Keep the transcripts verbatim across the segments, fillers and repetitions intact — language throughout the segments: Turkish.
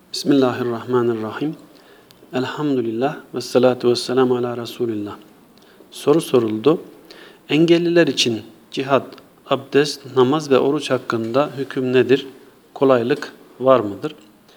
Bismillahirrahmanirrahim. Elhamdülillah ve salatu ve selamu ala Resulillah. Soru soruldu. Engelliler için cihat, abdest, namaz ve oruç hakkında hüküm nedir? Kolaylık var mıdır?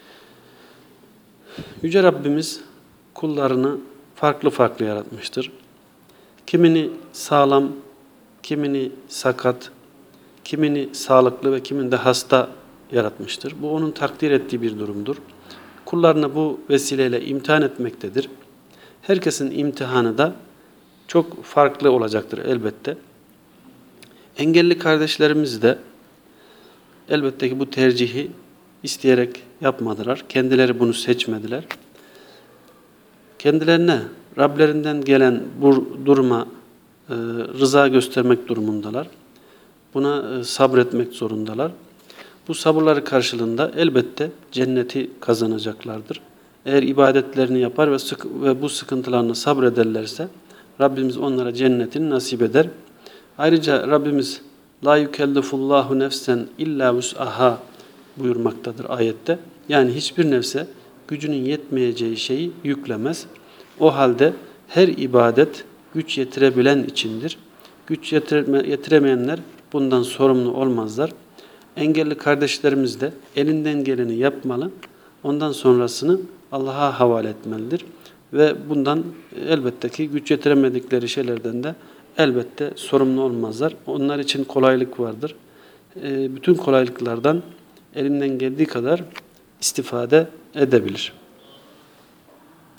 Yüce Rabbimiz kullarını farklı farklı yaratmıştır. Kimini sağlam, kimini sakat, kimini sağlıklı ve kimini de hasta yaratmıştır. Bu onun takdir ettiği bir durumdur. Kullarını bu vesileyle imtihan etmektedir. Herkesin imtihanı da çok farklı olacaktır elbette. Engelli kardeşlerimiz de elbette ki bu tercihi isteyerek yapmadılar. Kendileri bunu seçmediler. Kendilerine Rablerinden gelen bu duruma e, rıza göstermek durumundalar. Buna e, sabretmek zorundalar. Bu sabırları karşılığında elbette cenneti kazanacaklardır. Eğer ibadetlerini yapar ve, sık ve bu sıkıntılarını sabrederlerse Rabbimiz onlara cennetini nasip eder. Ayrıca Rabbimiz la yukellifullahu nefsen illa vus'aha buyurmaktadır ayette. Yani hiçbir nefse gücünün yetmeyeceği şeyi yüklemez. O halde her ibadet güç yetirebilen içindir. Güç yetiremeyenler bundan sorumlu olmazlar. Engelli kardeşlerimiz de elinden geleni yapmalı. Ondan sonrasını Allah'a havale etmelidir. Ve bundan elbette ki güç yetiremedikleri şeylerden de elbette sorumlu olmazlar. Onlar için kolaylık vardır. Bütün kolaylıklardan elinden geldiği kadar istifade edebilir.